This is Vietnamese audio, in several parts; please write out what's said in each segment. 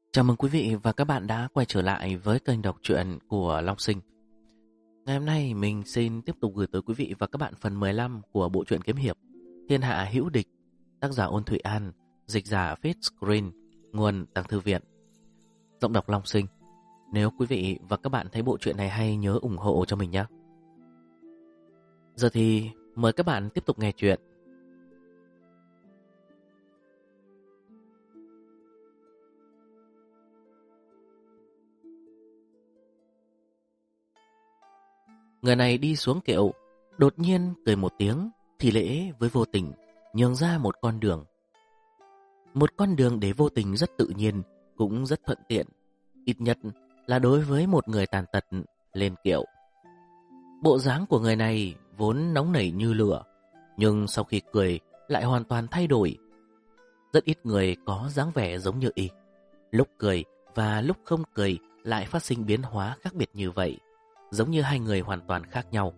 Chào mừng quý vị và các bạn đã quay trở lại với kênh đọc truyện của Long Sinh. Ngày hôm nay mình xin tiếp tục gửi tới quý vị và các bạn phần 15 của bộ truyện kiếm hiệp Thiên Hạ Hữu Địch, tác giả Ôn Thụy An, dịch giả Fitscreen, nguồn Tàng Thư Viện. Giọng đọc Long Sinh. Nếu quý vị và các bạn thấy bộ truyện này hay, nhớ ủng hộ cho mình nhé. Giờ thì mời các bạn tiếp tục nghe chuyện. Người này đi xuống kiệu, đột nhiên cười một tiếng, thì lễ với Vô Tình, nhường ra một con đường. Một con đường để Vô Tình rất tự nhiên, cũng rất thuận tiện, ít nhất là đối với một người tàn tật lên kiệu. Bộ dáng của người này vốn nóng nảy như lửa, nhưng sau khi cười lại hoàn toàn thay đổi. Rất ít người có dáng vẻ giống như y. Lúc cười và lúc không cười lại phát sinh biến hóa khác biệt như vậy, giống như hai người hoàn toàn khác nhau.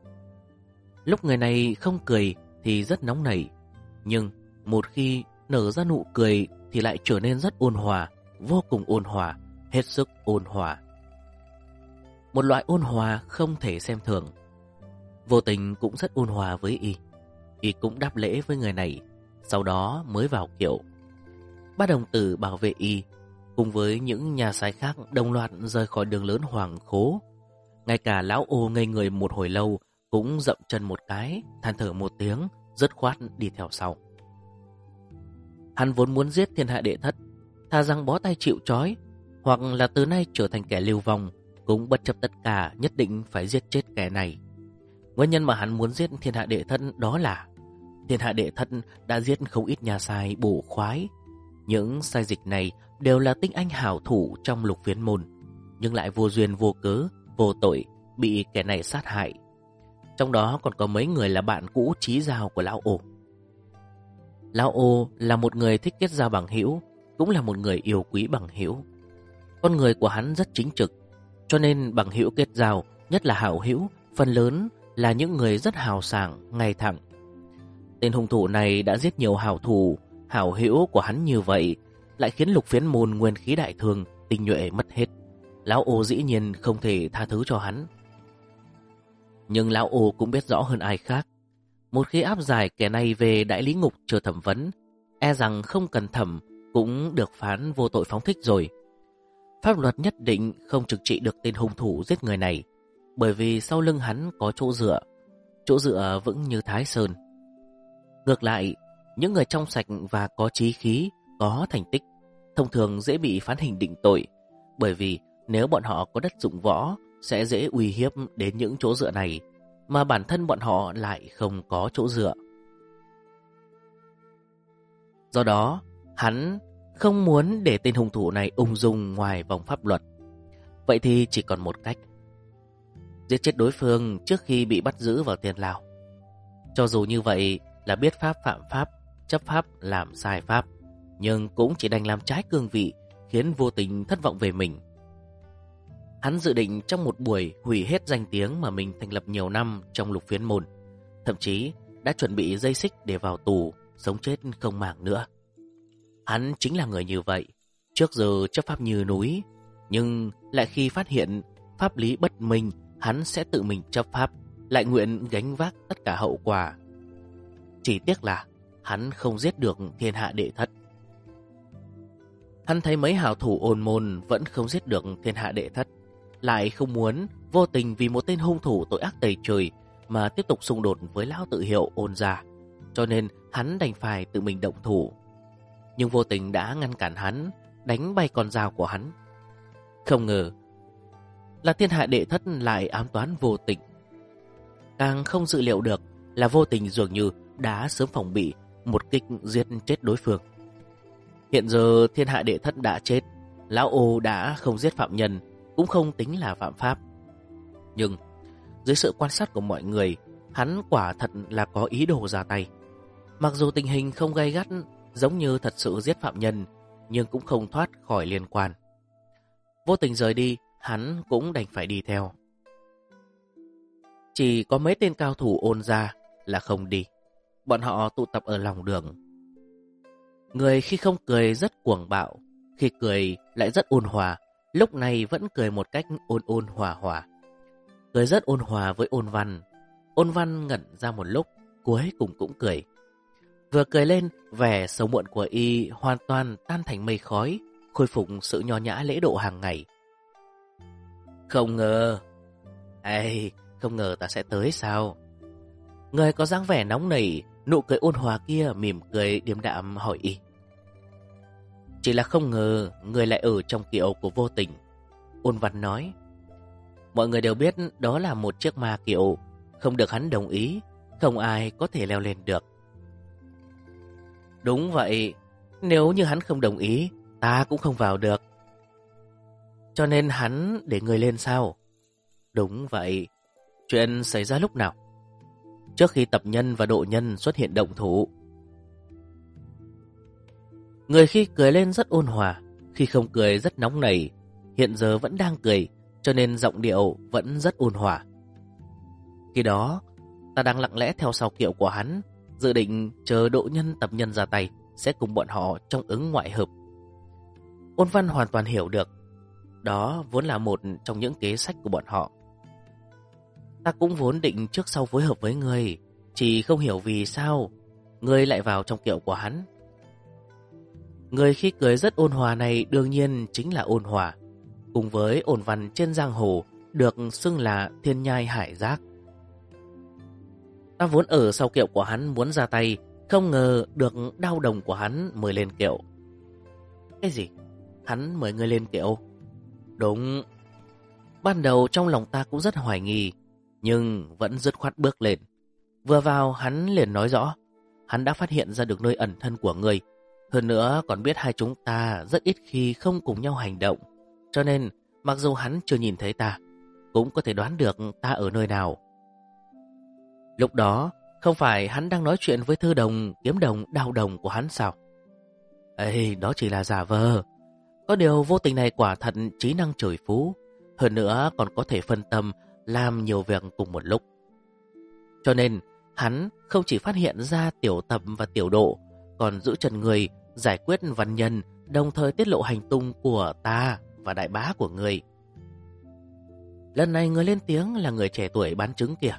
Lúc người này không cười thì rất nóng nảy, nhưng một khi nở ra nụ cười thì lại trở nên rất ôn hòa, vô cùng ôn hòa, hết sức ôn hòa. Một loại ôn hòa không thể xem thường. Vô Tình cũng rất ôn hòa với y. Y cũng đáp lễ với người này, sau đó mới vào kiệu. Ba đồng tử bảo vệ y, cùng với những nhà sai khác đồng loạt rời khỏi đường lớn Hoàng Khố. Ngay cả lão ô ngây người một hồi lâu cũng dậm chân một cái, than thở một tiếng, dứt khoát đi theo sau. Hắn vốn muốn giết Thiên Hạ Đệ Thất, thà rằng bó tay chịu trói, hoặc là từ nay trở thành kẻ lưu vong, cũng bất chấp tất cả nhất định phải giết chết kẻ này. Nguyên nhân mà hắn muốn giết Thiên Hạ Đệ Thất đó là Thiên Hạ Đệ Thất đã giết không ít nhà sai bổ khoái. Những sai dịch này đều là tinh anh hảo thủ trong Lục Phiến môn, nhưng lại vô duyên vô cớ, vô tội bị kẻ này sát hại. Trong đó còn có mấy người là bạn cũ chí giao của lão ô. Lão ô là một người thích kết giao bằng hữu, cũng là một người yêu quý bằng hữu. Con người của hắn rất chính trực, cho nên bằng hữu kết giao, nhất là hảo hữu, phần lớn là những người rất hào sảng, ngay thẳng. Tên hung thủ này đã giết nhiều hảo thủ, hảo hữu của hắn như vậy, lại khiến Lục Phiến môn nguyên khí đại thương, tinh nhuệ mất hết. Lão ô dĩ nhiên không thể tha thứ cho hắn. Nhưng lão ô cũng biết rõ hơn ai khác, một khi áp giải kẻ này về đại lý ngục chờ thẩm vấn, e rằng không cần thẩm cũng được phán vô tội phóng thích rồi. Pháp luật nhất định không trừng trị được tên hung thủ giết người này, bởi vì sau lưng hắn có chỗ dựa vững như Thái Sơn. Ngược lại, những người trong sạch và có chí khí, có thành tích, thông thường dễ bị phán hình định tội, bởi vì nếu bọn họ có đất dụng võ, sẽ dễ uy hiếp đến những chỗ dựa này, mà bản thân bọn họ lại không có chỗ dựa. Do đó, hắn không muốn để tên hung thủ này ung dung ngoài vòng pháp luật. Vậy thì chỉ còn một cách: giết chết đối phương trước khi bị bắt giữ vào tiền lao. Cho dù như vậy là biết pháp phạm pháp, chấp pháp làm sai pháp, nhưng cũng chỉ đành làm trái cương vị, khiến Vô Tình thất vọng về mình. Hắn dự định trong một buổi hủy hết danh tiếng mà mình thành lập nhiều năm trong Lục Phiến môn, thậm chí đã chuẩn bị dây xích để vào tù, sống chết không màng nữa. Hắn chính là người như vậy, trước giờ chấp pháp như núi, nhưng lại khi phát hiện pháp lý bất minh, hắn sẽ tự mình chấp pháp, lại nguyện gánh vác tất cả hậu quả. Chỉ tiếc là hắn không giết được Thiên Hạ Đệ Thất. Hắn thấy mấy hảo thủ ôn môn vẫn không giết được Thiên Hạ Đệ Thất, lại không muốn Vô Tình vì một tên hung thủ tội ác tày trời mà tiếp tục xung đột với lão tự hiệu Ôn gia, cho nên hắn đành phải tự mình động thủ. Nhưng Vô Tình đã ngăn cản hắn, đánh bay con dao của hắn. Không ngờ là Thiên Hạ Đệ Thất lại ám toán Vô Tình. Càng không dự liệu được là Vô Tình dường như đã sớm phòng bị một kích giết chết đối phương. Hiện giờ Thiên Hạ Đệ Thất đã chết, lão ô đã không giết phạm nhân, cũng không tính là phạm pháp. Nhưng dưới sự quan sát của mọi người, hắn quả thật là có ý đồ ra tay. Mặc dù tình hình không gay gắt giống như thật sự giết phạm nhân, nhưng cũng không thoát khỏi liên quan. Vô Tình rời đi, hắn cũng đành phải đi theo. Chỉ có mấy tên cao thủ Ôn gia là không đi. Bọn họ tụ tập ở lòng đường. Người khi không cười rất cuồng bạo, Khi cười lại rất ôn hòa, lúc này vẫn cười một cách ôn ôn hòa hòa. Cười rất ôn hòa với Ôn Văn. Ôn Văn ngẩn ra một lúc, cuối cùng cũng cười. Vừa cười lên, vẻ sầu muộn của y hoàn toàn tan thành mây khói, khôi phục sự nho nhã lễ độ hàng ngày. Không ngờ, không ngờ ta sẽ tới sao? Người có dáng vẻ nóng nảy, nụ cười ôn hòa kia mỉm cười điềm đạm hỏi y. Chỉ là không ngờ người lại ở trong kiệu của Vô Tình. Ôn Văn nói. Mọi người đều biết đó là một chiếc ma kiệu, không được hắn đồng ý, không ai có thể leo lên được. Đúng vậy, nếu như hắn không đồng ý, ta cũng không vào được. Cho nên hắn để người lên sao? Đúng vậy. Chuyện xảy ra lúc nào? Trước khi tập nhân và độ nhân xuất hiện động thủ. Người khi cười lên rất ôn hòa, khi không cười rất nóng nảy, hiện giờ vẫn đang cười, cho nên giọng điệu vẫn rất ôn hòa. Khi đó, ta đang lặng lẽ theo sau kiệu của hắn, dự định chờ độ nhân tập nhân ra tay, sẽ cùng bọn họ trong ứng ngoại hợp. Ôn Văn hoàn toàn hiểu được, đó vốn là một trong những kế sách của bọn họ. Ta cũng vốn định trước sau phối hợp với người, chỉ không hiểu vì sao người lại vào trong kiệu của hắn. Người khi cười rất ôn hòa này đương nhiên chính là Ôn Hòa, cùng với Ôn Văn trên giang hồ được xưng là thiên nhai hải giác. Ta vốn ở sau kiệu của hắn muốn ra tay, không ngờ được đao đồng của hắn mời lên kiệu. Cái gì? Hắn mời ngươi lên kiệu? Đúng. Ban đầu trong lòng ta cũng rất hoài nghi, nhưng vẫn dứt khoát bước lên. Vừa vào hắn liền nói rõ, hắn đã phát hiện ra được nơi ẩn thân của ngươi. Hơn nữa còn biết hai chúng ta rất ít khi không cùng nhau hành động. Cho nên mặc dù hắn chưa nhìn thấy ta, cũng có thể đoán được ta ở nơi nào. Lúc đó không phải hắn đang nói chuyện với thư đồng, kiếm đồng, đao đồng của hắn sao? Đó chỉ là giả vờ. Có điều Vô Tình này quả thật trí năng trời phú, hơn nữa còn có thể phân tâm làm nhiều việc cùng một lúc. Cho nên hắn không chỉ phát hiện ra Tiểu Tập và Tiểu Độ, còn giữ chân người, giải quyết văn nhân, đồng thời tiết lộ hành tung của ta và đại bá của người. Lần này người lên tiếng là người trẻ tuổi bán trứng kìa.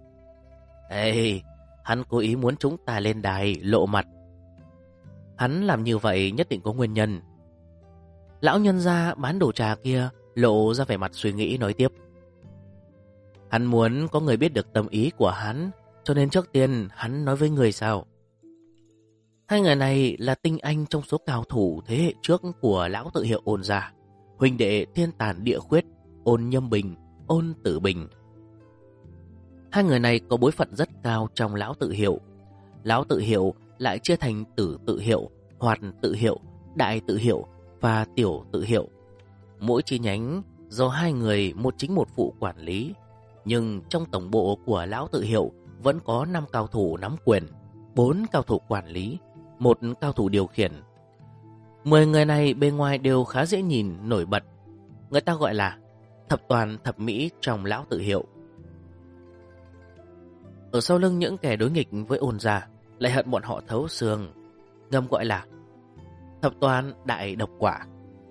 Hắn cố ý muốn chúng ta lên đài lộ mặt. Hắn làm như vậy nhất định có nguyên nhân. Lão nhân gia bán đồ trà kia lộ ra vẻ mặt suy nghĩ nói tiếp. Hắn muốn có người biết được tâm ý của hắn, cho nên trước tiên hắn nói với người sao? Hai người này là tinh anh trong số cao thủ thế hệ trước của lão tự hiệu Ôn gia, huynh đệ thiên tàn địa khuyết, Ôn Nhâm Bình, Ôn Tử Bình. Hai người này có bối phận rất cao trong lão tự hiệu. Lão tự hiệu lại chia thành Tử tự hiệu, Hoạt tự hiệu, Đại tự hiệu và Tiểu tự hiệu. Mỗi chi nhánh do hai người một chính một phụ quản lý. Nhưng trong tổng bộ của lão tự hiệu vẫn có 5 cao thủ nắm quyền, 4 cao thủ quản lý, 1 cao thủ điều khiển. 10 người này bên ngoài đều khá dễ nhìn, nổi bật. Người ta gọi là thập toàn thập mỹ trong lão tự hiệu. Ở sau lưng những kẻ đối nghịch với Ôn gia lại hận bọn họ thấu xương, ngầm gọi là thập toàn đại độc quả.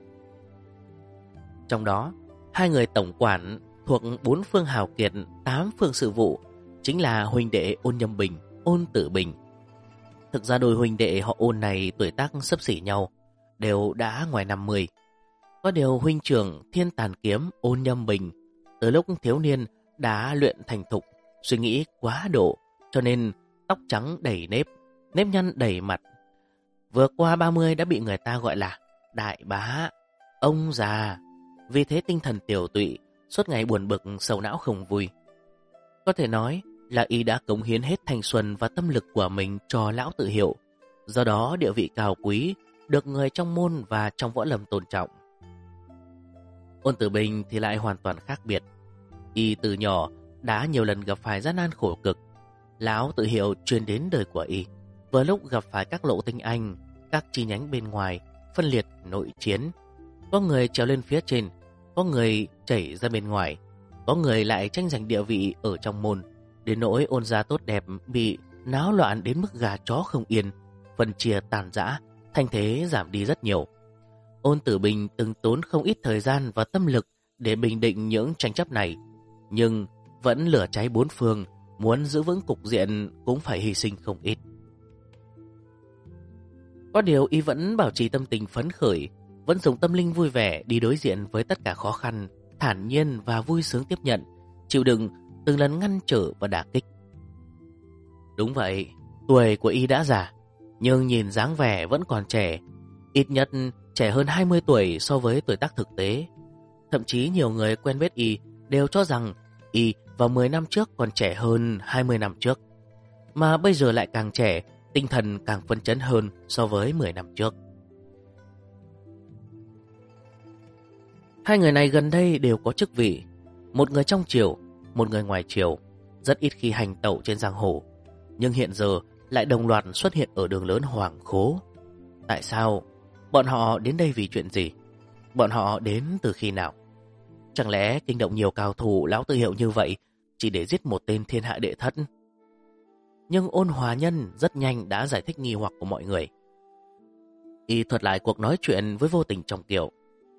Trong đó, 2 người tổng quản thuộc 4 phương hào kiệt, 8 phương sự vụ chính là huynh đệ Ôn Nhâm Bình, Ôn Tử Bình. Thực ra đôi huynh đệ họ Ôn này tuổi tác xấp xỉ nhau, đều đã ngoài 50. Có điều huynh trưởng thiên tàn kiếm Ôn Nhâm Bình từ lúc thiếu niên đã luyện thành thục, suy nghĩ quá độ, cho nên tóc trắng đầy nếp, nếp nhăn đầy mặt. Vừa qua 30 đã bị người ta gọi là đại bá, ông già. Vì thế tinh thần tiểu tụy, suốt ngày buồn bực, sầu não không vui. Có thể nói là y đã cống hiến hết thanh xuân và tâm lực của mình cho lão tự hiệu. Do đó địa vị cao quý, được người trong môn và trong võ lâm tôn trọng. Ôn Tử Bình thì lại hoàn toàn khác biệt. Y từ nhỏ đã nhiều lần gặp phải gian nan khổ cực. Lão tự hiệu truyền đến đời của y vừa lúc gặp phải các lộ tinh anh, các chi nhánh bên ngoài phân liệt nội chiến. Có người trèo lên phía trên, có người chảy ra bên ngoài, có người lại tranh giành địa vị ở trong môn. Đến nỗi Ôn gia tốt đẹp bị náo loạn đến mức gà chó không yên, phân chia tàn rã, thanh thế giảm đi rất nhiều. Ôn Tử Bình từng tốn không ít thời gian và tâm lực để bình định những tranh chấp này, nhưng vẫn lửa cháy bốn phương, muốn giữ vững cục diện cũng phải hy sinh không ít. Có điều y vẫn bảo trì tâm tình phấn khởi, vẫn dùng tâm linh vui vẻ đi đối diện với tất cả khó khăn, thản nhiên và vui sướng tiếp nhận, chịu đựng từng lần ngăn trở và đả kích. Đúng vậy, tuổi của y đã già, nhưng nhìn dáng vẻ vẫn còn trẻ, ít nhất trẻ hơn 20 tuổi so với tuổi tác thực tế. Thậm chí nhiều người quen biết y đều cho rằng y vào 10 năm trước còn trẻ hơn 20 năm trước, mà bây giờ lại càng trẻ, tinh thần càng phấn chấn hơn so với 10 năm trước. Hai người này gần đây đều có chức vị, một người trong triều, một người ngoài triều, rất ít khi hành tẩu trên giang hồ, nhưng hiện giờ lại đồng loạt xuất hiện ở đường lớn Hoàng Khố. Tại sao? Bọn họ đến đây vì chuyện gì? Bọn họ đến từ khi nào? Chẳng lẽ kinh động nhiều cao thủ lão tự hiệu như vậy chỉ để giết một tên thiên hạ đệ thất? Nhưng Ôn Hòa Nhân rất nhanh đã giải thích nghi hoặc của mọi người. Y thuật lại cuộc nói chuyện với Vô Tình trong kiểu: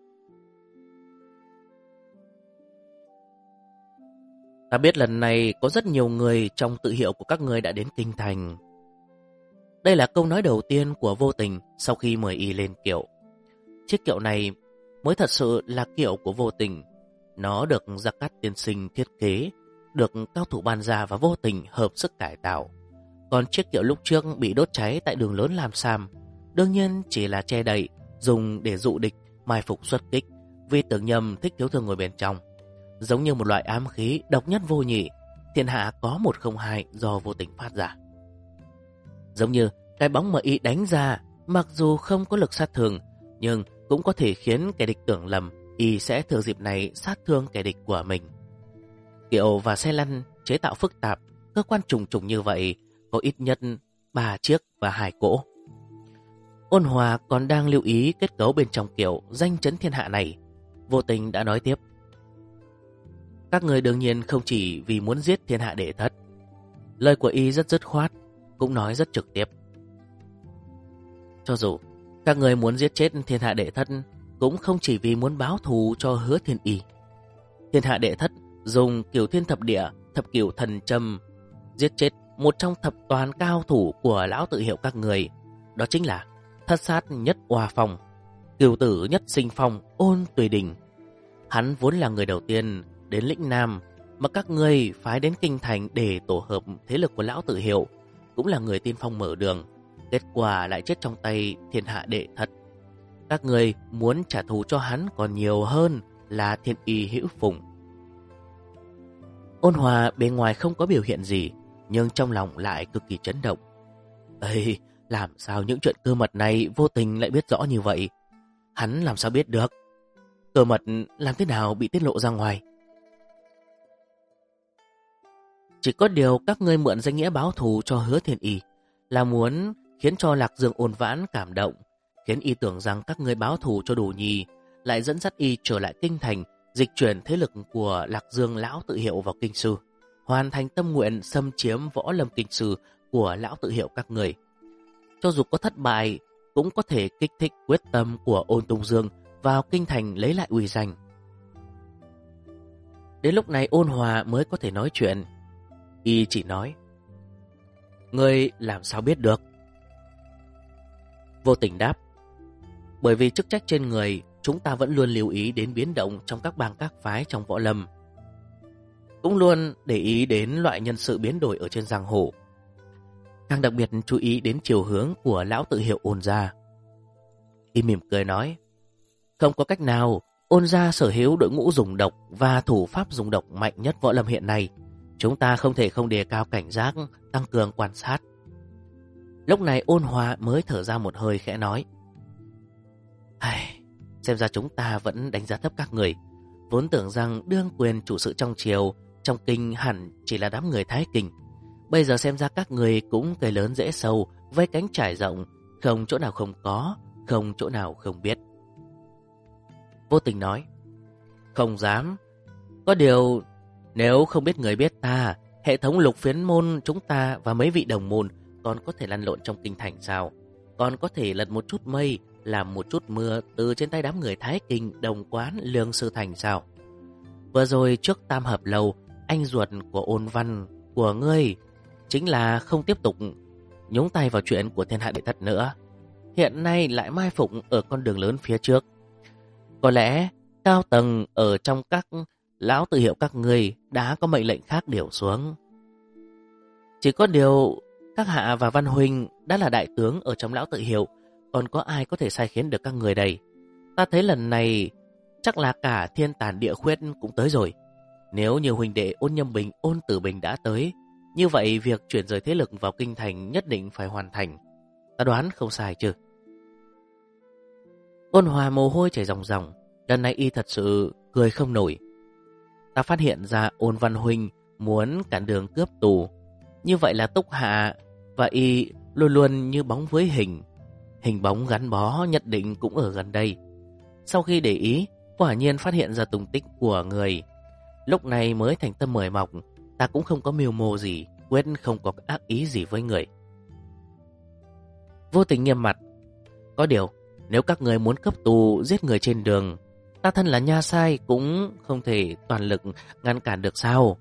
ta biết lần này có rất nhiều người trong tự hiệu của các người đã đến kinh thành. Đây là câu nói đầu tiên của Vô Tình sau khi mời y lên kiệu. Chiếc kiệu này mới thật sự là kiệu của Vô Tình. Nó được Gia Cát tiên sinh thiết kế, được cao thủ Ban Gia và Vô Tình hợp sức cải tạo. Còn chiếc kiệu lúc trước bị đốt cháy tại đường lớn Lam Sam, đương nhiên chỉ là che đậy, dùng để dụ địch, mai phục xuất kích, vì Tưởng Nhâm thích thiếu thương ngồi bên trong. Giống như một loại ám khí độc nhất vô nhị, thiên hạ có một không hai do Vô Tình phát ra. Giống như cái bóng mà y đánh ra, mặc dù không có lực sát thương, nhưng cũng có thể khiến kẻ địch tưởng lầm y sẽ thừa dịp này sát thương kẻ địch của mình. Kiệu và xe lăn chế tạo phức tạp, cơ quan trùng trùng như vậy, có ít nhất 3 chiếc và 2 cỗ. Ôn Hòa còn đang lưu ý kết cấu bên trong kiệu danh chấn thiên hạ này. Vô Tình đã nói tiếp: các người đương nhiên không chỉ vì muốn giết thiên hạ đệ thất. Lời của y rất dứt khoát, cũng nói rất trực tiếp. Cho dù các người muốn giết chết thiên hạ đệ thất, cũng không chỉ vì muốn báo thù cho Hứa Thiên Y. Thiên hạ đệ thất dùng Cửu Thiên Thập Địa, Thập Cửu Thần Châm giết chết một trong thập toàn cao thủ của lão tự hiệu các người. Đó chính là Thất Sát Nhất Oa Phong, Cửu Tử Nhất Sinh Phong Ôn Tùy Đình. Hắn vốn là người đầu tiên đến lĩnh Nam mà các ngươi phái đến kinh thành để tổ hợp thế lực của lão tự hiệu, cũng là người tiên phong mở đường. Kết quả lại chết trong tay thiên hạ đệ thất. Các người muốn trả thù cho hắn còn nhiều hơn là Thiên Y Hữu Phùng. Ôn Hòa bên ngoài không có biểu hiện gì, nhưng trong lòng lại cực kỳ chấn động. Ây, làm sao những chuyện cơ mật này Vô Tình lại biết rõ như vậy? Hắn làm sao biết được? Cơ mật làm thế nào bị tiết lộ ra ngoài? Chỉ có điều các ngươi mượn danh nghĩa báo thù cho Hứa Thiên Y là muốn khiến cho Lạc Dương Ôn Vãn cảm động, khiến y tưởng rằng các ngươi báo thù cho Đồ Nhi, lại dẫn dắt y trở lại kinh thành, dịch chuyển thế lực của Lạc Dương lão tự hiệu vào kinh sư, hoàn thành tâm nguyện xâm chiếm võ lâm kinh sư của lão tự hiệu các người. Cho dù có thất bại, cũng có thể kích thích quyết tâm của Ôn Tùng Dương vào kinh thành lấy lại uy danh. Đến lúc này Ôn Hòa mới có thể nói chuyện. Y chỉ nói: ngươi làm sao biết được? Vô Tình đáp: bởi vì chức trách trên người, chúng ta vẫn luôn lưu ý đến biến động trong các bang các phái trong võ lâm, cũng luôn để ý đến loại nhân sự biến đổi ở trên giang hồ, càng đặc biệt chú ý đến chiều hướng của lão tự hiệu Ôn gia. Y mỉm cười nói: không có cách nào, Ôn gia sở hữu đội ngũ dùng độc và thủ pháp dùng độc mạnh nhất võ lâm hiện nay. Chúng ta không thể không đề cao cảnh giác, tăng cường quan sát. Lúc này Ôn Hòa mới thở ra một hơi khẽ nói: xem ra chúng ta vẫn đánh giá thấp các người. Vốn tưởng rằng đương quyền chủ sự trong triều, trong kinh hẳn chỉ là đám người Thái Kinh. Bây giờ xem ra các người cũng cây lớn dễ sâu, vây cánh trải rộng, không chỗ nào không có, không chỗ nào không biết. Vô Tình nói: không dám. Có điều, nếu không biết người biết ta, hệ thống Lục Phiến môn chúng ta và mấy vị đồng môn còn có thể lăn lộn trong kinh thành sao? Còn có thể lật một chút mây, làm một chút mưa từ trên tay đám người Thái Kinh, Đồng Quán, Lương Sư Thành sao? Vừa rồi trước Tam Hợp Lầu, anh ruột của Ôn Văn của ngươi chính là không tiếp tục nhúng tay vào chuyện của thiên hạ đệ thất nữa. Hiện nay lại mai phục ở con đường lớn phía trước. Có lẽ cao tầng ở trong các lão tự hiệu các ngươi đã có mệnh lệnh khác điều xuống. Chỉ có điều các hạ và Văn Huynh đã là đại tướng ở trong lão tự hiệu, còn có ai có thể sai khiến được các người đây? Ta thấy lần này chắc là cả thiên tàn địa khuyết cũng tới rồi. Nếu như huynh đệ Ôn Nhâm Bình, Ôn Tử Bình đã tới, như vậy việc chuyển rời thế lực vào kinh thành nhất định phải hoàn thành. Ta đoán không sai chứ? Ôn Hòa mồ hôi chảy ròng ròng, lần này y thật sự cười không nổi. Ta phát hiện ra Ôn Văn Huynh muốn cản đường cướp tù. Như vậy là Túc Hạ và y luôn luôn như bóng với hình. Hình bóng gắn bó nhất định cũng ở gần đây. Sau khi để ý, quả nhiên phát hiện ra tung tích của người. Lúc này mới thành tâm mời mọc, ta cũng không có mưu mô gì, quyết không có ác ý gì với người. Vô Tình nghiêm mặt. Có điều, nếu các người muốn cấp tù giết người trên đường, ta thân là nha sai cũng không thể toàn lực ngăn cản được sao?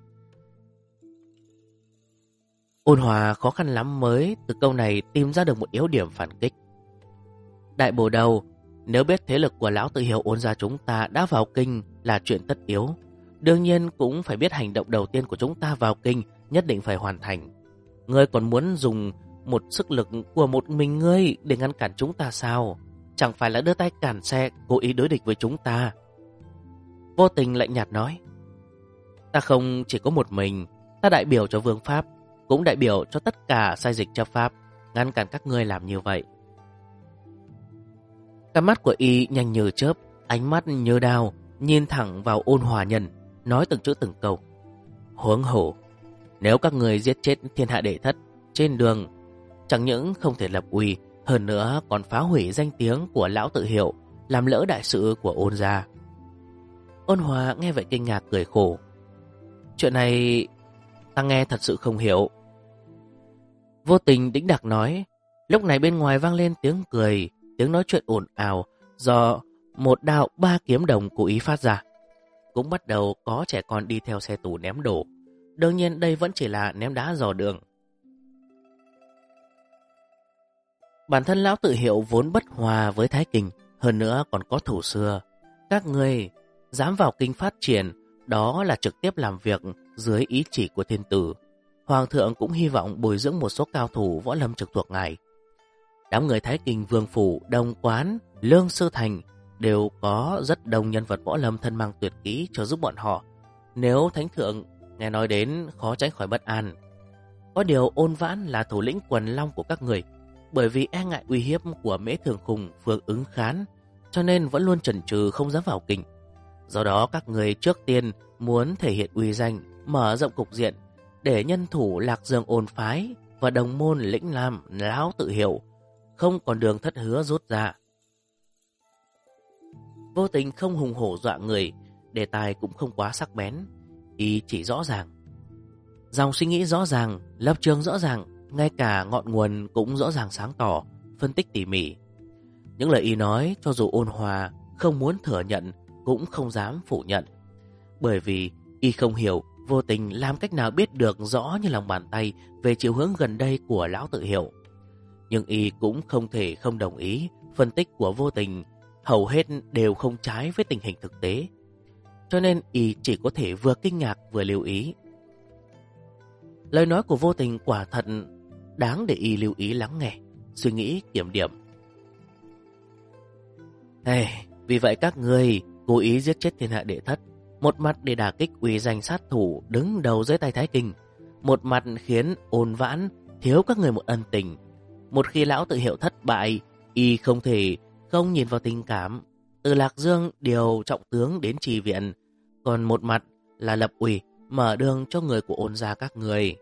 Ôn Hòa khó khăn lắm mới từ câu này tìm ra được một yếu điểm phản kích. Đại bồ đầu, nếu biết thế lực của lão tự hiệu Ôn gia chúng ta đã vào kinh là chuyện tất yếu, đương nhiên cũng phải biết hành động đầu tiên của chúng ta vào kinh nhất định phải hoàn thành. Ngươi còn muốn dùng một sức lực của một mình ngươi để ngăn cản chúng ta sao? Chẳng phải là đưa tay cản xe, cố ý đối địch với chúng ta? Vô Tình lạnh nhạt nói. Ta không chỉ có một mình, ta đại biểu cho vương pháp, cũng đại biểu cho tất cả sai dịch chấp pháp, ngăn cản các ngươi làm như vậy. Cả mắt của y nhanh như chớp, ánh mắt như đao, nhìn thẳng vào Ôn Hòa Nhân, nói từng chữ từng câu. Huống hồ, nếu các người giết chết thiên hạ đệ thất trên đường, chẳng những không thể lập uy, hơn nữa còn phá hủy danh tiếng của lão tự hiệu, làm lỡ đại sự của Ôn gia. Ôn Hòa nghe vậy kinh ngạc cười khổ. Chuyện này ta nghe thật sự không hiểu. Vô Tình đĩnh đạc nói. Lúc này bên ngoài vang lên tiếng cười, tiếng nói chuyện ồn ào do một đạo 3 kiếm đồng cố ý phát ra. Cũng bắt đầu có trẻ con đi theo xe tù ném đổ. Đương nhiên đây vẫn chỉ là ném đá dò đường. Bản thân lão tự hiệu vốn bất hòa với Thái Kinh, hơn nữa còn có thủ xưa. Các ngươi dám vào kinh phát triển, đó là trực tiếp làm việc dưới ý chỉ của thiên tử. Hoàng thượng cũng hy vọng bồi dưỡng một số cao thủ võ lâm trực thuộc ngài. Đám người Thái Kinh, Vương Phủ, Đồng Quán, Lương Sư Thành đều có rất đông nhân vật võ lâm thân mang tuyệt kỹ cho giúp bọn họ. Nếu Thánh Thượng nghe nói đến khó tránh khỏi bất an. Có điều Ôn Vãn là thủ lĩnh quần long của các người, bởi vì e ngại uy hiếp của Mễ Thường Khùng, Phương Ứng Khán, cho nên vẫn luôn chần chừ không dám vào kinh. Do đó các người trước tiên muốn thể hiện uy danh, mở rộng cục diện, để nhân thủ Lạc Dương Ôn phái và đồng môn Lĩnh Lam lão tự hiệu không còn đường thất hứa rút ra. Vô Tình không hùng hổ dọa người, đề tài cũng không quá sắc bén, ý chỉ rõ ràng. Dòng suy nghĩ rõ ràng, lập trường rõ ràng, ngay cả ngọn nguồn cũng rõ ràng sáng tỏ, phân tích tỉ mỉ. Những lời y nói cho dù Ôn Hòa không muốn thừa nhận cũng không dám phủ nhận, bởi vì y không hiểu Vô Tình làm cách nào biết được rõ như lòng bàn tay về chiều hướng gần đây của lão tự hiệu. Nhưng y cũng không thể không đồng ý, phân tích của Vô Tình hầu hết đều không trái với tình hình thực tế. Cho nên y chỉ có thể vừa kinh ngạc vừa lưu ý. Lời nói của Vô Tình quả thật đáng để y lưu ý lắng nghe, suy nghĩ kiểm điểm. Vì vậy các ngươi cố ý giết chết thiên hạ đệ thất, một mặt để đả kích uy danh sát thủ đứng đầu dưới tay Thái Kinh, một mặt khiến Ôn Vãn thiếu các người một ân tình. Một khi lão tự hiệu thất bại, y không thể không nhìn vào tình cảm, từ Lạc Dương điều trọng tướng đến trì viện, còn một mặt là lập ủy, mở đường cho người của Ôn gia các người.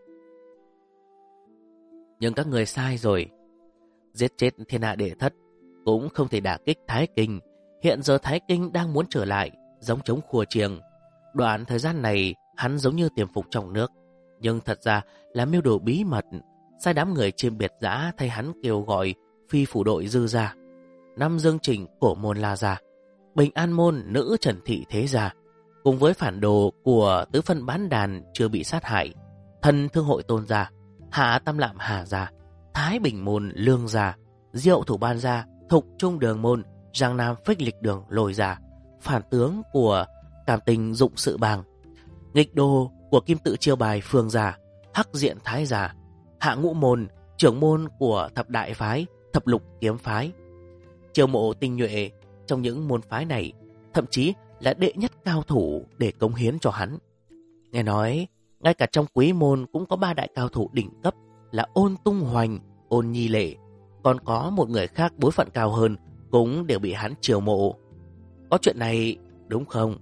Nhưng các người sai rồi. Giết chết thiên hạ đệ thất cũng không thể đả kích Thái Kinh. Hiện giờ Thái Kinh đang muốn trở lại, giống chống khua chiêng. Đoạn thời gian này hắn giống như tiềm phục trong nước, nhưng thật ra là mưu đồ bí mật, sai đám người chiêm biệt dã thay hắn kêu gọi phi phủ đội dư ra. Nam Dương Trình cổ môn La Gia, Bình An môn nữ Trần Thị Thế Gia, cùng với phản đồ của tứ phân bán đàn chưa bị sát hại, Thân Thương Hội Tôn Gia, Hạ Tam Lạm Hà Gia, Thái Bình môn Lương Gia, Diệu Thủ Ban Gia, Thục Trung Đường môn, Giang Nam Phích Lịch Đường Lôi Gia, phản tướng của Cảm Tình Dụng Sự Bang, nghịch đồ của Kim Tự Chiêu Bài Phương Gia, Hắc Diện Thái Gia, Hạ Ngũ môn, trưởng môn của Thập Đại Phái, Thập Lục Kiếm Phái, chiêu mộ tinh nhuệ trong những môn phái này, thậm chí là đệ nhất cao thủ để cống hiến cho hắn. Nghe nói, ngay cả trong quý môn cũng có 3 đại cao thủ đỉnh cấp là Ôn Tung Hoành, Ôn Nhi Lệ, còn có một người khác bối phận cao hơn cũng đều bị hắn chiêu mộ. Có chuyện này đúng không?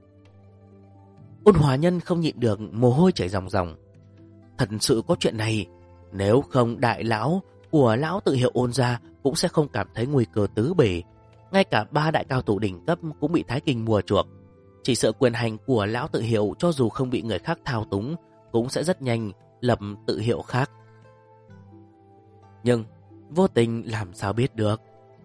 Ôn Hòa Nhân không nhịn được mồ hôi chảy ròng ròng. Thật sự có chuyện này, nếu không đại lão của lão tự hiệu Ôn gia cũng sẽ không cảm thấy nguy cơ tứ bề. Ngay cả 3 đại cao thủ đỉnh cấp cũng bị Thái Kinh mua chuộc. Chỉ sợ quyền hành của lão tự hiệu cho dù không bị người khác thao túng cũng sẽ rất nhanh lập tự hiệu khác. Nhưng Vô Tình làm sao biết được?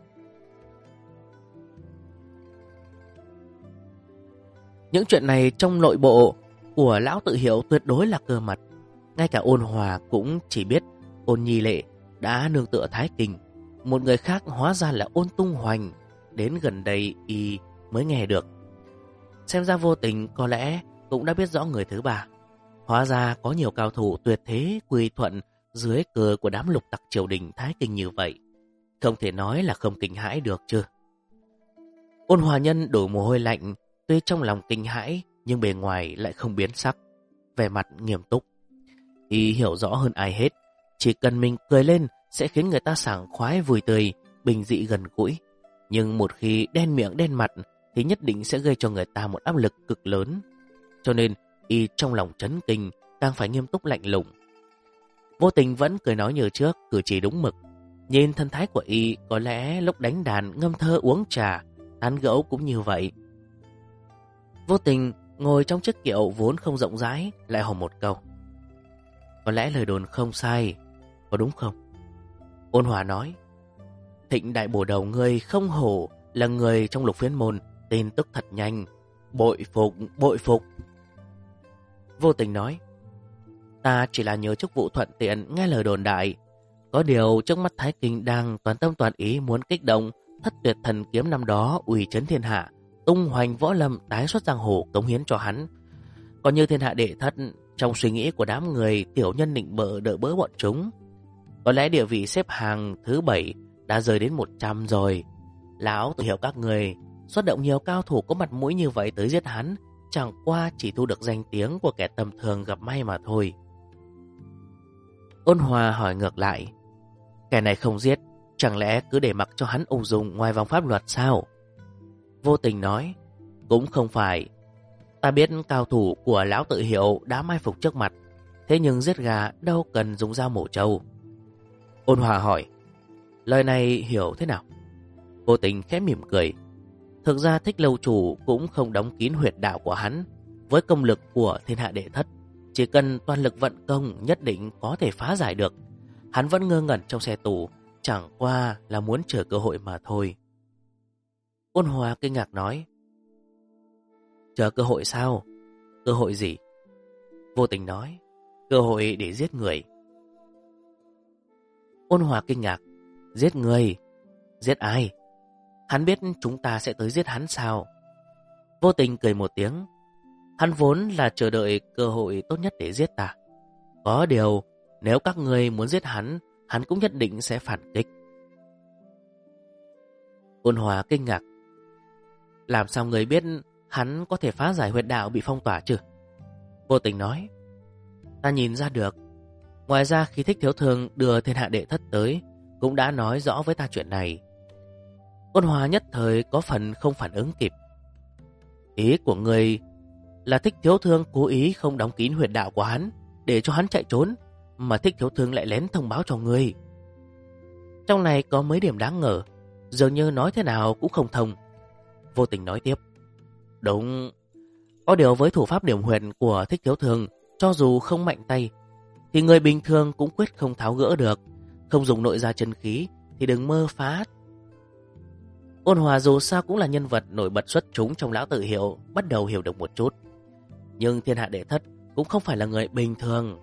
Những chuyện này trong nội bộ của lão tự hiệu tuyệt đối là cơ mật. Ngay cả Ôn Hòa cũng chỉ biết Ôn Nhi Lệ đã nương tựa Thái Kinh. Một người khác hóa ra là Ôn Tung Hoành. Đến gần đây y mới nghe được. Xem ra Vô Tình có lẽ cũng đã biết rõ người thứ ba. Hóa ra có nhiều cao thủ tuyệt thế quy thuận dưới cờ của đám lục tặc triều đình Thái Kinh như vậy. Không thể nói là không kinh hãi được chứ. Ôn Hòa Nhân đổ mồ hôi lạnh, tuy trong lòng kinh hãi nhưng bề ngoài lại không biến sắc, vẻ mặt nghiêm túc. Y hiểu rõ hơn ai hết, chỉ cần mình cười lên sẽ khiến người ta sảng khoái vui tươi, bình dị gần gũi. Nhưng một khi đen miệng đen mặt thì nhất định sẽ gây cho người ta một áp lực cực lớn. Cho nên y trong lòng chấn kinh, càng phải nghiêm túc lạnh lùng. Vô Tình vẫn cười nói như trước, cử chỉ đúng mực. Nhìn thân thái của y, có lẽ lúc đánh đàn, ngâm thơ, uống trà, tán gẫu cũng như vậy. Vô Tình ngồi trong chiếc kiệu vốn không rộng rãi, lại hỏi một câu. Có lẽ lời đồn không sai, có đúng không? Ôn Hòa nói. Thịnh đại bổ đầu ngươi không hổ là người trong Lục Phiến môn, tin tức thật nhanh, bội phục, bội phục. Vô Tình nói. Ta chỉ là nhớ chức vụ thuận tiện nghe lời đồn đại. Có điều trước mắt Thái Kinh đang toàn tâm toàn ý muốn kích động Thất Tuyệt Thần Kiếm năm đó uy chấn thiên hạ, tung hoành võ lâm, tái xuất giang hồ, cống hiến cho hắn. Còn như thiên hạ đệ thất, trong suy nghĩ của đám người tiểu nhân nịnh bợ đỡ bỡ bọn chúng, có lẽ địa vị xếp hàng thứ 7 đã rơi đến 100 rồi. Lão tự hiểu các người xuất động nhiều cao thủ có mặt mũi như vậy tới giết hắn, chẳng qua chỉ thu được danh tiếng của kẻ tầm thường gặp may mà thôi. Ôn Hòa hỏi ngược lại. Kẻ này không giết, chẳng lẽ cứ để mặc cho hắn ung dung ngoài vòng pháp luật sao? Vô Tình nói. Cũng không phải. Ta biết cao thủ của lão tự hiệu đã mai phục trước mặt, thế nhưng giết gà đâu cần dùng dao mổ trâu. Ôn Hòa hỏi. Lời này hiểu thế nào? Vô Tình khẽ mỉm cười. Thực ra Thích lâu chủ cũng không đóng kín huyệt đạo của hắn. Với công lực của thiên hạ đệ thất, chỉ cần toàn lực vận công nhất định có thể phá giải được. Hắn vẫn ngơ ngẩn trong xe tù, chẳng qua là muốn chờ cơ hội mà thôi. Ôn Hòa kinh ngạc nói. Chờ cơ hội sao? Cơ hội gì? Vô Tình nói. Cơ hội để giết người. Ôn Hòa kinh ngạc. Giết người? Giết ai? Hắn biết chúng ta sẽ tới giết hắn sao? Vô Tình cười một tiếng. Hắn vốn là chờ đợi cơ hội tốt nhất để giết ta. Có điều, nếu các người muốn giết hắn, hắn cũng nhất định sẽ phản kích. Ôn Hòa kinh ngạc. Làm sao người biết hắn có thể phá giải huyệt đạo bị phong tỏa chứ? Vô Tình nói. Ta nhìn ra được. Ngoài ra khi Thích Thiếu Thương đưa thiên hạ đệ thất tới, cũng đã nói rõ với ta chuyện này. Ôn Hòa nhất thời có phần không phản ứng kịp. Ý của người là Thích Thiếu Thương cố ý không đóng kín huyệt đạo của hắn để cho hắn chạy trốn, mà Thích Thiếu Thương lại lén thông báo cho ngươi. Trong này có mấy điểm đáng ngờ, dường như nói thế nào cũng không thông. Vô Tình nói tiếp. Đúng, có điều với thủ pháp điểm huyệt của Thích Thiếu Thương, cho dù không mạnh tay thì người bình thường cũng quyết không tháo gỡ được. Không dùng nội gia chân khí thì đừng mơ phá. Ôn Hòa dù sao cũng là nhân vật nổi bật xuất chúng trong lão tự hiệu, bắt đầu hiểu được một chút. Nhưng thiên hạ đệ thất cũng không phải là người bình thường.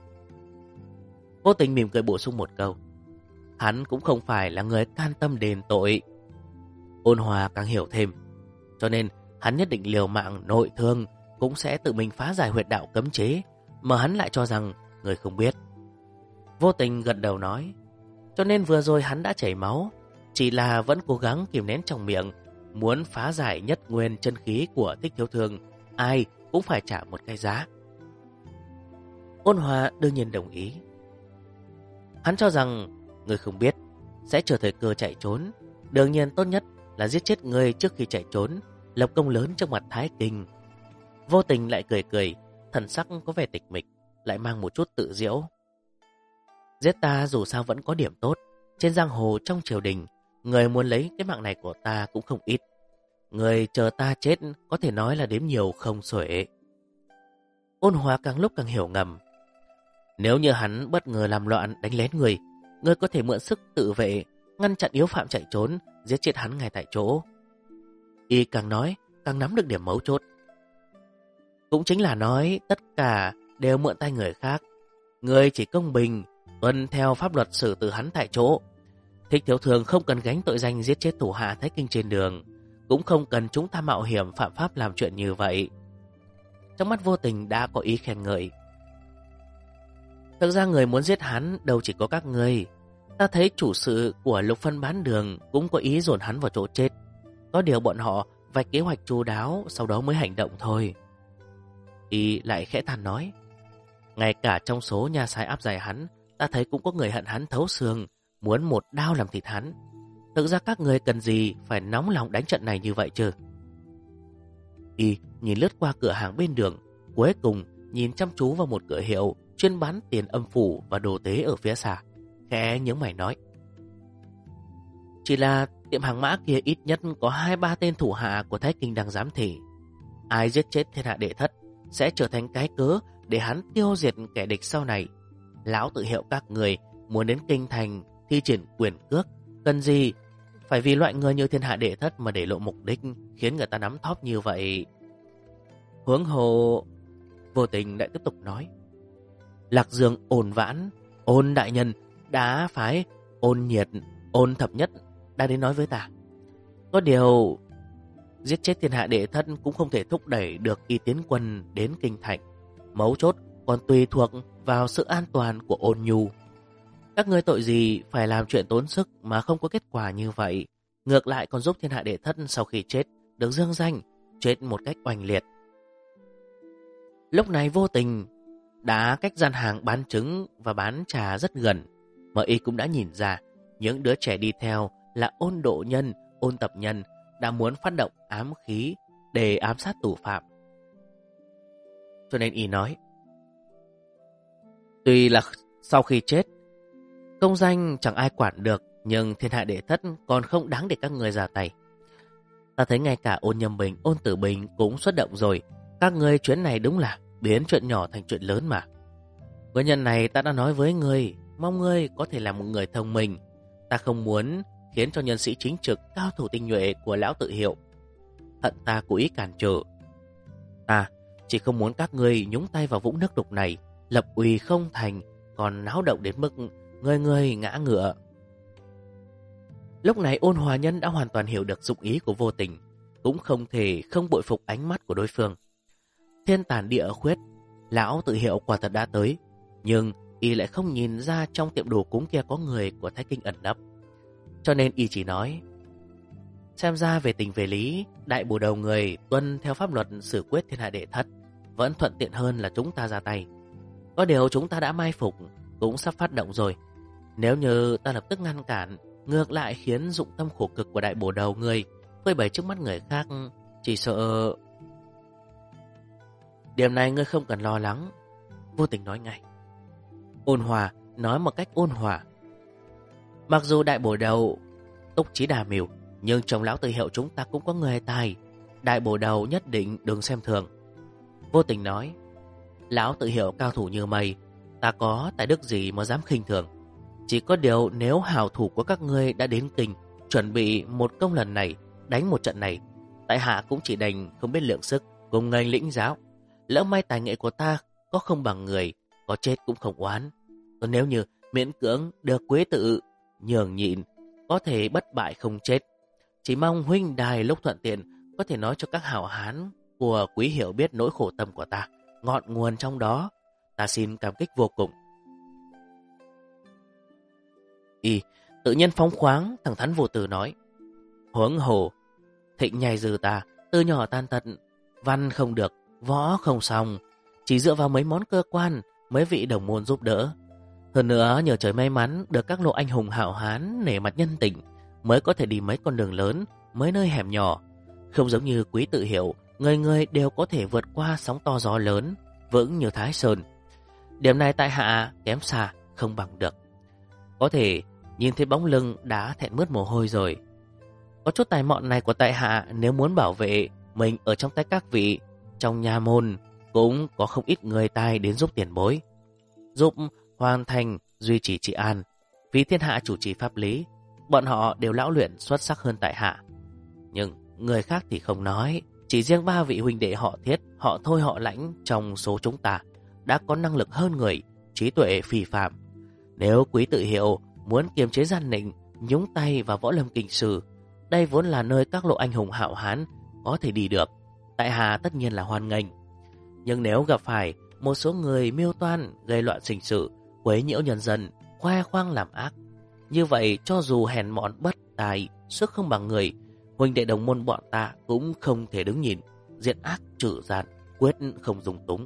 Vô Tình mỉm cười bổ sung một câu. Hắn cũng không phải là người can tâm đền tội. Ôn Hòa càng hiểu thêm. Cho nên hắn nhất định liều mạng nội thương, cũng sẽ tự mình phá giải huyệt đạo cấm chế, mà hắn lại cho rằng người không biết. Vô Tình gật đầu nói. Cho nên vừa rồi hắn đã chảy máu, chỉ là vẫn cố gắng kìm nén trong miệng, muốn phá giải nhất nguyên chân khí của Thích Thiếu Thương, ai cũng phải trả một cái giá. Ôn Hòa đương nhiên đồng ý. Hắn cho rằng người không biết sẽ chờ thời cơ chạy trốn, đương nhiên tốt nhất là giết chết người trước khi chạy trốn, lập công lớn trong mặt Thái Kinh. Vô Tình lại cười cười, thần sắc có vẻ tịch mịch, lại mang một chút tự giễu. Giết ta dù sao vẫn có điểm tốt, trên giang hồ trong triều đình, người muốn lấy cái mạng này của ta cũng không ít. Người chờ ta chết có thể nói là đếm nhiều không xuể. Ôn Hòa càng lúc càng hiểu ngầm. Nếu như hắn bất ngờ làm loạn đánh lén người có thể mượn sức tự vệ, ngăn chặn yếu phạm chạy trốn, giết chết hắn ngay tại chỗ. Y càng nói càng nắm được điểm mấu chốt. Cũng chính là nói tất cả đều mượn tay người khác. Người chỉ công bình, tuân theo pháp luật xử tử hắn tại chỗ. Thích Thiếu Thường không cần gánh tội danh giết chết thủ hạ Thái Kinh trên đường, cũng không cần chúng ta mạo hiểm phạm pháp làm chuyện như vậy. Trong mắt Vô Tình đã có ý khen ngợi. Thực ra người muốn giết hắn đâu chỉ có các ngươi. Ta thấy chủ sự của Lục Phân bán đường cũng có ý dồn hắn vào chỗ chết. Có điều bọn họ vạch kế hoạch chu đáo, sau đó mới hành động thôi. Y lại khẽ than nói. Ngay cả trong số nhà sai áp giải hắn, ta thấy cũng có người hận hắn thấu xương, muốn một đao làm thịt hắn. Thực ra các người cần gì phải nóng lòng đánh trận này như vậy chứ? Y nhìn lướt qua cửa hàng bên đường, cuối cùng nhìn chăm chú vào một cửa hiệu chuyên bán tiền âm phủ và đồ tế ở phía xa, khẽ nhướng mày nói. Chỉ là tiệm hàng mã kia ít nhất có 2-3 tên thủ hạ của Thái Kinh đang giám thị. Ai giết chết thiên hạ đệ thất sẽ trở thành cái cớ để hắn tiêu diệt kẻ địch sau này. Lão tự hiệu các người muốn đến kinh thành thi triển quyền cước, cần gì phải vì loại người như thiên hạ đệ thất mà để lộ mục đích, khiến người ta nắm thóp như vậy. Huống hồ, Vô Tình lại tiếp tục nói. Lạc Dương Ôn Vãn, Ôn đại nhân đã phái Ôn Nhiệt, Ôn Thập Nhất đã đến nói với ta. Có điều giết chết thiên hạ đệ thất cũng không thể thúc đẩy được Y tiến quân đến kinh thành. Mấu chốt còn tùy thuộc vào sự an toàn của Ôn Nhu. Các ngươi tội gì phải làm chuyện tốn sức mà không có kết quả như vậy, ngược lại còn giúp thiên hạ đệ thất sau khi chết được dương danh, chết một cách oanh liệt. Lúc này Vô Tình đã cách gian hàng bán trứng và bán trà rất gần, mà Y cũng đã nhìn ra những đứa trẻ đi theo là Ôn Độ Nhân, Ôn Tập Nhân đã muốn phát động ám khí để ám sát tù phạm. Cho nên Y nói, tuy là sau khi chết công danh chẳng ai quản được, nhưng thiên hạ đệ thất còn không đáng để các người ra tay. Ta thấy ngay cả Ôn Nhâm Bình, Ôn Tử Bình cũng xuất động rồi. Các ngươi chuyến này đúng là biến chuyện nhỏ thành chuyện lớn mà. Nguyên nhân này ta đã nói với ngươi, mong ngươi có thể là một người thông minh. Ta không muốn khiến cho nhân sĩ chính trực, cao thủ tinh nhuệ của lão tự hiệu hận ta cố ý cản trở. Ta chỉ không muốn các ngươi nhúng tay vào vũng nước đục này, lập uy không thành, còn náo động đến mức người ngã ngựa. Lúc này Ôn Hòa Nhân đã hoàn toàn hiểu được dụng ý của Vô Tình, cũng không thể không bội phục ánh mắt của đối phương. Thiên tàn địa khuyết, lão tự hiệu quả thật đã tới, nhưng Y lại không nhìn ra trong tiệm đồ cúng kia có người của Thái Kinh ẩn nấp. Cho nên Y chỉ nói, xem ra về tình về lý, đại bổ đầu người tuân theo pháp luật xử quyết thiên hạ đệ thất vẫn thuận tiện hơn là chúng ta ra tay. Có điều chúng ta đã mai phục, cũng sắp phát động rồi. Nếu như ta lập tức ngăn cản, ngược lại khiến dụng tâm khổ cực của đại bổ đầu người phơi bày trước mắt người khác, chỉ sợ... Điểm này ngươi không cần lo lắng, Vô Tình nói ngay. Ôn hòa nói một cách ôn hòa. Mặc dù đại bổ đầu túc trí đà mưu, nhưng trong lão tự hiệu chúng ta cũng có người tài. Đại bổ đầu nhất định đừng xem thường. Vô Tình nói, lão tự hiệu cao thủ như mây, ta có tài đức gì mà dám khinh thường. Chỉ có điều nếu hảo thủ của các ngươi đã đến kinh, chuẩn bị một công lần này, đánh một trận này, tại hạ cũng chỉ đành không biết lượng sức cùng ngành lĩnh giáo. Lỡ may tài nghệ của ta có không bằng người, có chết cũng không oán. Còn nếu như miễn cưỡng được Quế Tự nhường nhịn, có thể bất bại không chết, chỉ mong huynh đài lúc thuận tiện có thể nói cho các hảo hán của Quý hiểu biết nỗi khổ tâm của ta, ngọn nguồn trong đó. Ta xin cảm kích vô cùng. Y tự nhiên phóng khoáng, thẳng thắn vô tư nói: Huống hồ Thịnh nhai dư ta từ nhỏ tan tật, văn không được, võ không xong, chỉ dựa vào mấy món cơ quan, mấy vị đồng môn giúp đỡ. Hơn nữa nhờ trời may mắn được các lộ anh hùng hảo hán nể mặt nhân tình, mới có thể đi mấy con đường lớn, mấy nơi hẻm nhỏ. Không giống như Quý Tự Hiểu, người người đều có thể vượt qua sóng to gió lớn, vững như Thái Sơn. Điểm này tại hạ kém xa, không bằng được. Có thể nhìn thấy bóng lưng đã thẹn mướt mồ hôi rồi. Có chút tài mọn này của tại hạ, nếu muốn bảo vệ mình ở trong tay các vị, trong nhà môn cũng có không ít người tài đến giúp tiền bối, giúp hoàn thành duy trì trị an. Vì thiên hạ chủ trì pháp lý, bọn họ đều lão luyện xuất sắc hơn tại hạ. Nhưng người khác thì không nói, chỉ riêng 3 vị huynh đệ họ Thiết, họ Thôi, họ Lãnh trong số chúng ta đã có năng lực hơn người, trí tuệ phi phàm. Nếu Quý Tự Hiểu muốn kiềm chế gian nịnh, nhúng tay vào võ lâm kinh sử, đây vốn là nơi các lộ anh hùng hảo hán có thể đi được, tại hạ tất nhiên là hoan nghênh. Nhưng nếu gặp phải một số người mưu toan gây loạn sinh sự, quấy nhiễu nhân dân, khoe khoang làm ác, như vậy cho dù hèn mọn bất tài, sức không bằng người, huynh đệ đồng môn bọn ta cũng không thể đứng nhìn, diện ác trừ gian, quyết không dung túng.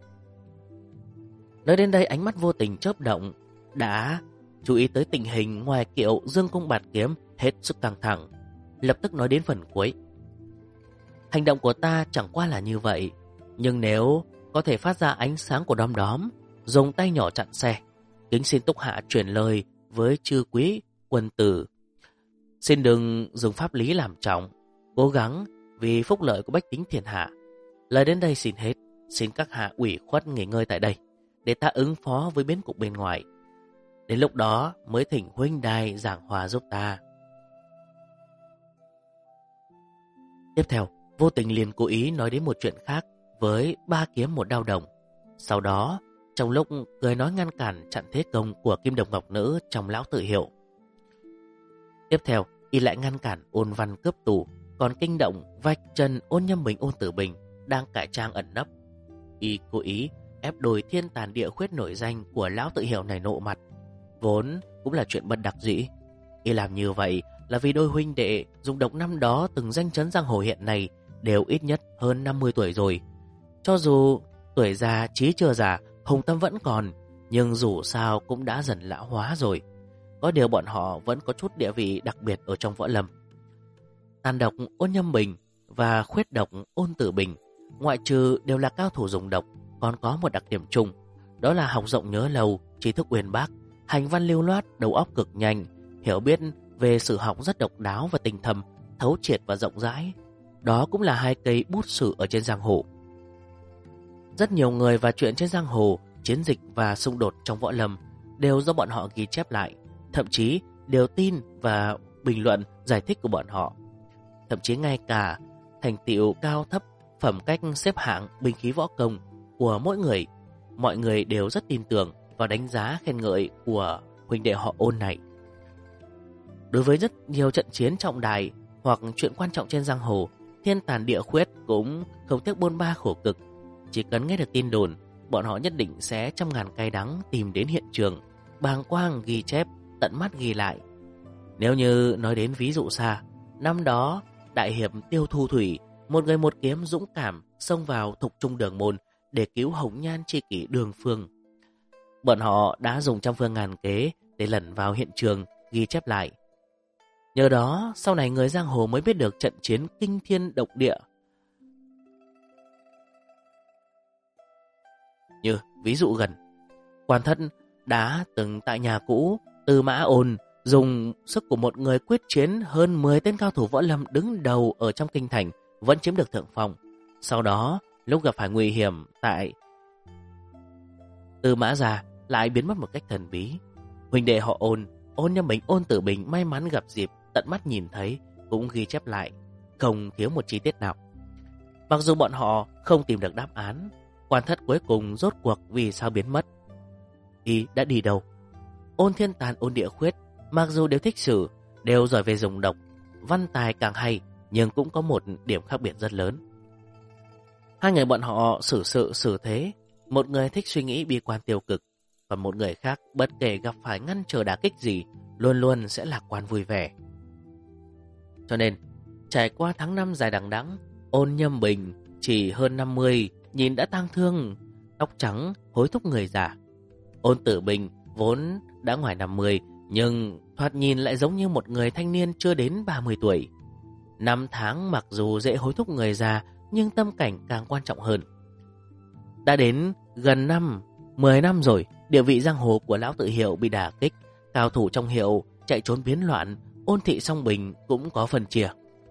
Nói đến đây ánh mắt vô tình chớp động, đã chú ý tới tình hình ngoài kiệu dương cung bạt kiếm hết sức căng thẳng, lập tức nói đến phần cuối. Hành động của ta chẳng qua là như vậy, nhưng nếu có thể phát ra ánh sáng của đom đóm, dùng tay nhỏ chặn xe, kính xin Túc Hạ truyền lời với chư quý quân tử, xin đừng dùng pháp lý làm trọng, cố gắng vì phúc lợi của bách tính thiên hạ. Lời đến đây xin hết, xin các hạ ủy khuất nghỉ ngơi tại đây, để ta ứng phó với biến cục bên ngoài. Đến lúc đó mới thỉnh huynh đài giảng hòa giúp ta. Tiếp theo, vô tình liền cố ý nói đến một chuyện khác với 3 kiếm một đao đồng. Sau đó, trong lúc cười nói ngăn cản chặn thế công của Kim Đồng Ngọc Nữ trong Lão Tự Hiểu, tiếp theo y lại ngăn cản Ôn Văn cướp tù, còn kinh động vạch chân Ôn Nhâm Bình, Ôn Tử Bình đang cải trang ẩn nấp. Y cố ý ép đôi thiên tàn địa khuyết nổi danh của Lão Tự Hiểu này nộ mặt, vốn cũng là chuyện bất đắc dĩ. Y làm như vậy là vì đôi huynh đệ dùng độc năm đó từng danh chấn giang hồ hiện nay đều ít nhất hơn 50 tuổi rồi. Cho dù tuổi già trí chưa già, hùng tâm vẫn còn, nhưng dù sao cũng đã dần lão hóa rồi. Có điều bọn họ vẫn có chút địa vị đặc biệt ở trong võ lâm. Tàn độc Ôn Nhâm Bình và khuyết độc Ôn Tử Bình, ngoại trừ đều là cao thủ dùng độc, còn có một đặc điểm chung, đó là học rộng nhớ lâu, trí thức uyên bác, hành văn lưu loát, đầu óc cực nhanh, hiểu biết về sử học rất độc đáo và tinh thâm, thấu triệt và rộng rãi. Đó cũng là 2 cây bút sử ở trên giang hồ. Rất nhiều người và chuyện trên giang hồ, chiến dịch và xung đột trong võ lâm đều do bọn họ ghi chép lại, thậm chí đều tin và bình luận giải thích của bọn họ. Thậm chí ngay cả thành tựu cao thấp, phẩm cách xếp hạng binh khí võ công của mỗi người, mọi người đều rất tin tưởng và đánh giá khen ngợi của huynh đệ họ Ôn này. Đối với rất nhiều trận chiến trọng đại hoặc chuyện quan trọng trên giang hồ, thiên tàn địa khuyết cũng không tiếc bôn ba khổ cực. Chỉ cần nghe được tin đồn, bọn họ nhất định sẽ trăm ngàn cay đắng tìm đến hiện trường, bàng quang ghi chép, tận mắt ghi lại. Nếu như nói đến ví dụ xa, năm đó đại hiệp Tiêu Thu Thủy, một người một kiếm dũng cảm xông vào thục trung đường môn để cứu hồng nhan tri kỷ Đường Phương. Bọn họ đã dùng trăm phương ngàn kế để lẩn vào hiện trường ghi chép lại. Nhờ đó, sau này người giang hồ mới biết được trận chiến kinh thiên động địa. Như ví dụ gần, quan thất đã từng tại nhà cũ Tư Mã Ôn dùng sức của một người quyết chiến hơn 10 tên cao thủ võ lâm đứng đầu ở trong kinh thành, vẫn chiếm được thượng phong. Sau đó, lúc gặp phải nguy hiểm tại Tư Mã gia lại biến mất một cách thần bí. Huynh đệ họ Ôn, Ôn Nhâm Bình, Ôn Tử Bình may mắn gặp dịp tận mắt nhìn thấy, cũng ghi chép lại. không thiếu một chi tiết nào. Mặc dù bọn họ không tìm được đáp án, Quan Thất cuối cùng rốt cuộc vì sao biến mất. Y đã đi đâu? Ôn Thiên Tàn, Ôn Địa Khuyết mặc dù đều thích sử, đều giỏi về dùng độc, văn tài càng hay, nhưng cũng có một điểm khác biệt rất lớn. Hai người bọn họ xử sự xử thế, một người thích suy nghĩ bi quan tiêu cực, còn một người khác bất kể gặp phải ngăn trở đả kích gì, luôn luôn sẽ lạc quan vui vẻ. Cho nên, trải qua tháng năm dài đằng đẵng, Ôn Nhâm Bình chỉ hơn 50, nhìn đã tang thương, tóc trắng hối thúc người già. Ôn Tử Bình vốn đã ngoài 50, nhưng thoạt nhìn lại giống như một người thanh niên chưa đến 30 tuổi. Năm tháng mặc dù dễ hối thúc người già, nhưng tâm cảnh càng quan trọng hơn. Đã đến gần 10 năm rồi, địa vị giang hồ của Lão Tự Hiệu bị đả kích, cao thủ trong hiệu chạy trốn biến loạn, Ôn Thị Song Bình cũng có phần chia.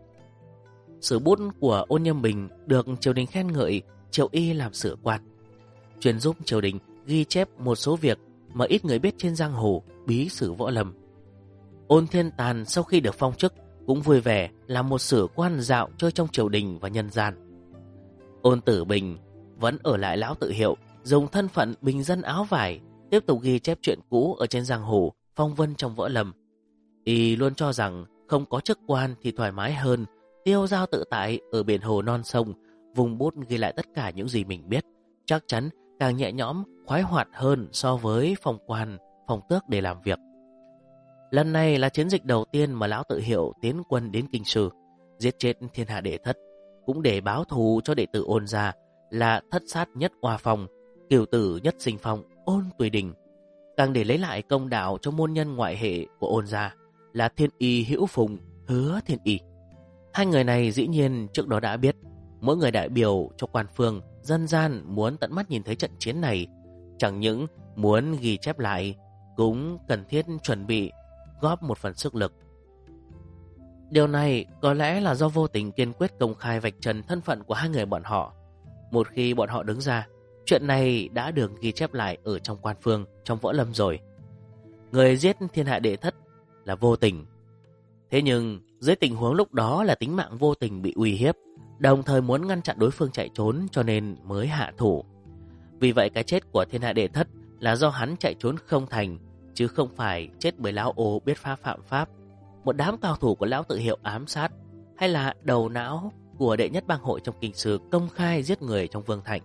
Sử bút của Ôn Nhâm Bình được triều đình khen ngợi, triệu y làm sử quan, chuyên giúp triều đình ghi chép một số việc mà ít người biết trên giang hồ, bí sử võ lâm. Ôn Thiên Tàn sau khi được phong chức cũng vui vẻ làm một sử quan dạo chơi trong triều đình và nhân gian. Ôn Tử Bình vẫn ở lại Lão Tự Hiệu, dùng thân phận bình dân áo vải tiếp tục ghi chép chuyện cũ ở trên giang hồ, phong vân trong võ lâm. Y luôn cho rằng không có chức quan thì thoải mái hơn, tiêu dao tự tại ở biển hồ non sông, vùng bút ghi lại tất cả những gì mình biết, chắc chắn càng nhẹ nhõm, khoái hoạt hơn so với phòng quan, phòng tước để làm việc. Lần này là chiến dịch đầu tiên mà Lão Tự Hiệu tiến quân đến Kinh Sư, giết chết thiên hạ đệ thất, cũng để báo thù cho đệ tử Ôn gia là thất sát nhất oa phong, cửu tử nhất sinh phong, Ôn Tùy Đình, càng để lấy lại công đạo cho môn nhân ngoại hệ của Ôn gia là Thiên Y Hữu Phùng, Hứa Thiên Y. Hai người này dĩ nhiên trước đó đã biết, mỗi người đại biểu cho quan phương dân gian muốn tận mắt nhìn thấy trận chiến này, chẳng những muốn ghi chép lại, cũng cần thiết chuẩn bị góp một phần sức lực. Điều này có lẽ là do vô tình kiên quyết công khai vạch trần thân phận của hai người bọn họ. Một khi bọn họ đứng ra, chuyện này đã được ghi chép lại ở trong quan phương, trong võ lâm rồi. Người giết thiên hạ đệ thất là Vô Tình. Thế nhưng dưới tình huống lúc đó là tính mạng Vô Tình bị uy hiếp, đồng thời muốn ngăn chặn đối phương chạy trốn cho nên mới hạ thủ. Vì vậy cái chết của thiên hạ đệ thất là do hắn chạy trốn không thành, chứ không phải chết bởi lão ô biết pháp phạm pháp, một đám cao thủ của Lão Tự Hiệu ám sát, hay là đầu não của đệ nhất bang hội trong Kinh Sư công khai giết người trong vương thành.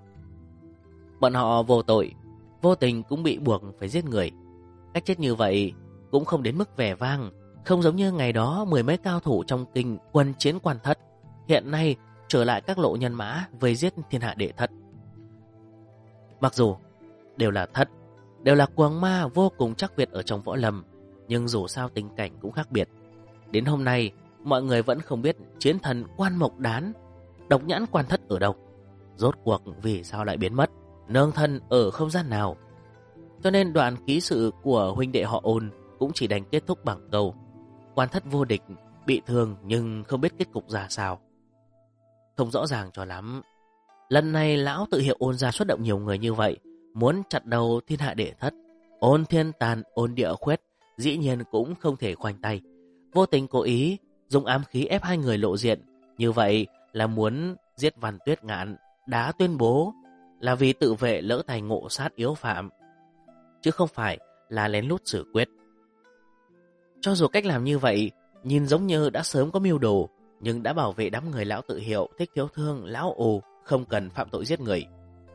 Bọn họ vô tội, Vô Tình cũng bị buộc phải giết người. Cách chết như vậy cũng không đến mức vẻ vang, không giống như ngày đó mười mấy cao thủ trong kinh quân chiến Quan Thất, hiện nay trở lại các lộ nhân mã vây giết thiên hạ đệ thất. Mặc dù đều là thất, đều là cuồng ma vô cùng chắc Việt ở trong võ lâm, nhưng dù sao tình cảnh cũng khác biệt. Đến hôm nay, mọi người vẫn không biết chiến thần Quan Mộc Đán, độc nhãn Quan Thất ở đâu, rốt cuộc vì sao lại biến mất, nương thân ở không gian nào. Cho nên đoạn ký sự của huynh đệ họ Ôn cũng chỉ đành kết thúc bằng câu: Quan Thất vô địch, bị thương nhưng không biết kết cục ra sao. Không rõ ràng cho lắm. Lần này Lão Tự Hiệu Ôn gia xuất động nhiều người như vậy, muốn chặt đầu thiên hạ đệ thất, Ôn Thiên Tàn, Ôn Địa Khuyết dĩ nhiên cũng không thể khoanh tay. Vô Tình cố ý dùng ám khí ép hai người lộ diện, như vậy là muốn giết Văn Tuyết Ngạn, đã tuyên bố là vì tự vệ lỡ tay ngộ sát yếu phạm, chứ không phải là lén lút xử quyết. Cho dù cách làm như vậy nhìn giống như đã sớm có mưu đồ, nhưng đã bảo vệ đám người Lão Tự Hiệu thích thiếu thương Lão ồ không cần phạm tội giết người,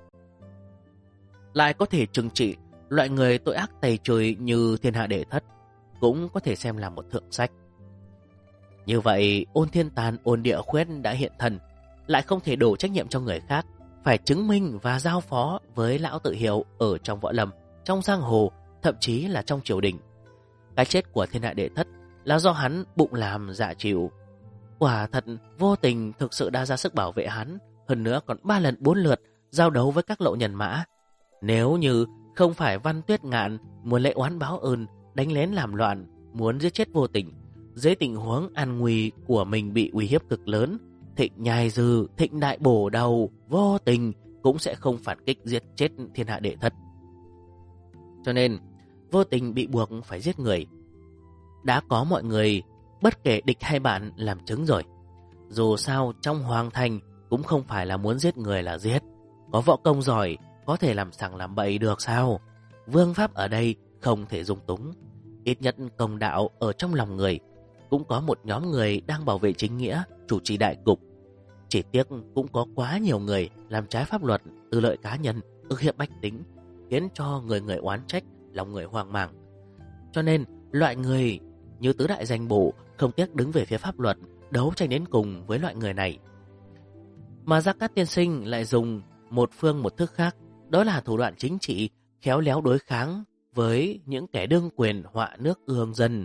lại có thể trừng trị loại người tội ác tày trời như thiên hạ đệ thất, cũng có thể xem là một thượng sách. Như vậy Ôn Thiên Tàn, Ôn Địa Khuyết đã hiện thân, lại không thể đổ trách nhiệm cho người khác, phải chứng minh và giao phó với Lão Tự Hiệu ở trong võ lâm, trong giang hồ, thậm chí là trong triều đình. Cái chết của thiên hạ đệ thất là do hắn bụng làm dạ chịu. Quả thật Vô Tình thực sự đã ra sức bảo vệ hắn, hơn nữa còn 3 lần 4 lượt giao đấu với các lộ nhân mã. Nếu như không phải Văn Tuyết Ngạn muốn lễ oán báo ơn, đánh lén làm loạn, muốn giết chết Vô Tình, dưới tình huống an nguy của mình bị uy hiếp cực lớn, Thịnh Nhai Dư, Thịnh Đại bổ đầu, Vô Tình cũng sẽ không phản kích giết chết thiên hạ đệ thất. Cho nên Vô Tình bị buộc phải giết người. Đã có mọi người, bất kể địch hay bạn, làm chứng rồi. Dù sao trong hoàng thành cũng không phải là muốn giết người là giết. Có võ công giỏi có thể làm sằng làm bậy được sao? Vương pháp ở đây không thể dung túng. Ít nhất công đạo ở trong lòng người. Cũng có một nhóm người đang bảo vệ chính nghĩa, chủ trì đại cục. Chỉ tiếc cũng có quá nhiều người làm trái pháp luật, tư lợi cá nhân, ức hiếp bách tính, khiến cho người người oán trách, lòng người hoang mang. Cho nên, loại người như tứ đại danh bộ không tiếc đứng về phía pháp luật, đấu tranh đến cùng với loại người này. Mà Gia Cát tiên sinh lại dùng một phương một thức khác, đó là thủ đoạn chính trị, khéo léo đối kháng với những kẻ đương quyền họa nước ương dân.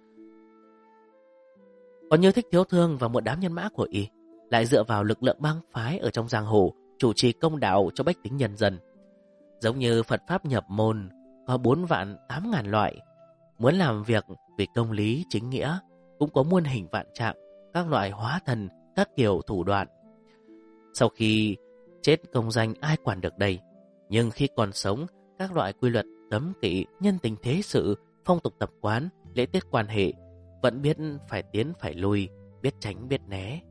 Còn như Thích Thiếu Thương và một đám nhân mã của y lại dựa vào lực lượng bang phái ở trong giang hồ, chủ trì công đạo cho bách tính nhân dân. Giống như Phật Pháp nhập môn, có 4 vạn 8 ngàn loại. Muốn làm việc vì công lý chính nghĩa, cũng có muôn hình vạn trạng, các loại hóa thần, các kiểu thủ đoạn. Sau khi chết công danh ai quản được đây. Nhưng khi còn sống, các loại quy luật cấm kỵ, nhân tình thế sự, phong tục tập quán, lễ tiết quan hệ vẫn biết phải tiến phải lui, biết tránh biết né.